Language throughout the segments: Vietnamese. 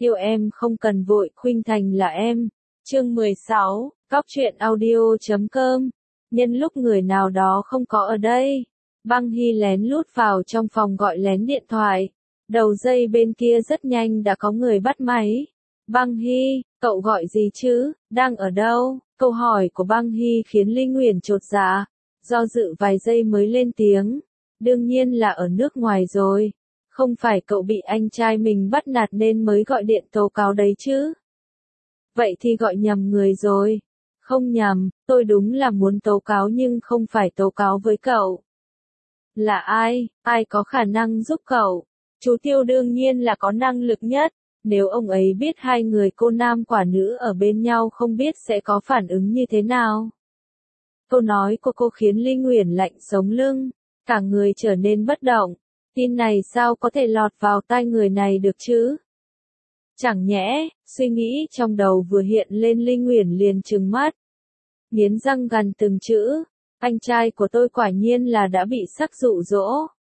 Yêu em không cần vội, khuynh thành là em. Chương 16, Cóc truyện audio.com. Nhân lúc người nào đó không có ở đây, Băng Hy lén lút vào trong phòng gọi lén điện thoại. Đầu dây bên kia rất nhanh đã có người bắt máy. Băng Hy, cậu gọi gì chứ, đang ở đâu? Câu hỏi của Băng Hy khiến Ly Nguyền chột dạ, do dự vài giây mới lên tiếng. Đương nhiên là ở nước ngoài rồi. Không phải cậu bị anh trai mình bắt nạt nên mới gọi điện tố cáo đấy chứ? Vậy thì gọi nhầm người rồi. Không nhầm, tôi đúng là muốn tố cáo nhưng không phải tố cáo với cậu. Là ai, ai có khả năng giúp cậu? Chú Tiêu đương nhiên là có năng lực nhất. Nếu ông ấy biết hai người cô nam quả nữ ở bên nhau không biết sẽ có phản ứng như thế nào. Câu nói của cô khiến Ly Nguyền lạnh sống lưng, cả người trở nên bất động. Tin này sao có thể lọt vào tai người này được chứ? Chẳng nhẽ, suy nghĩ trong đầu vừa hiện lên Ly Nguyền liền trừng mắt. Nghiến răng gằn từng chữ, anh trai của tôi quả nhiên là đã bị sắc dụ dỗ.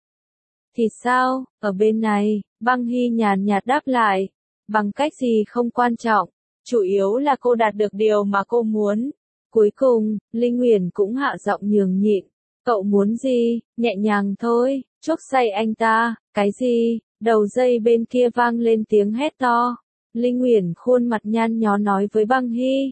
Thì sao, ở bên này, Băng Hy nhàn nhạt đáp lại, bằng cách gì không quan trọng, chủ yếu là cô đạt được điều mà cô muốn. Cuối cùng, Ly Nguyền cũng hạ giọng nhường nhịn, cậu muốn gì, nhẹ nhàng thôi, chốc say anh ta, cái gì, đầu dây bên kia vang lên tiếng hét to. Ly Nguyền khuôn mặt nhăn nhó nói với Băng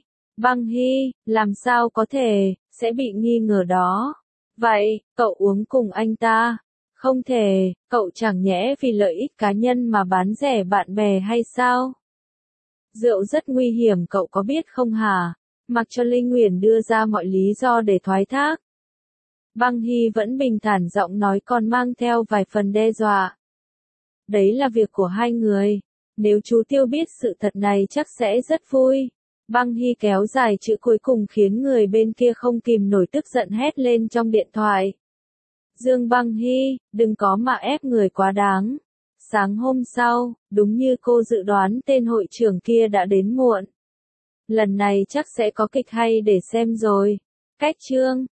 Hy, làm sao có thể, sẽ bị nghi ngờ đó. Vậy, cậu uống cùng anh ta? Không thể, cậu chẳng nhẽ vì lợi ích cá nhân mà bán rẻ bạn bè hay sao? Rượu rất nguy hiểm cậu có biết không hả? Mặc cho Ly Nguyền đưa ra mọi lý do để thoái thác. Băng Hy vẫn bình thản giọng nói còn mang theo vài phần đe dọa. Đấy là việc của hai người. Nếu chú Tiêu biết sự thật này chắc sẽ rất vui. Băng Hy kéo dài chữ cuối cùng khiến người bên kia không kìm nổi tức giận hét lên trong điện thoại. Dương Băng Hy, đừng có mà ép người quá đáng. Sáng hôm sau, đúng như cô dự đoán tên hội trưởng kia đã đến muộn. Lần này chắc sẽ có kịch hay để xem rồi. Cách chương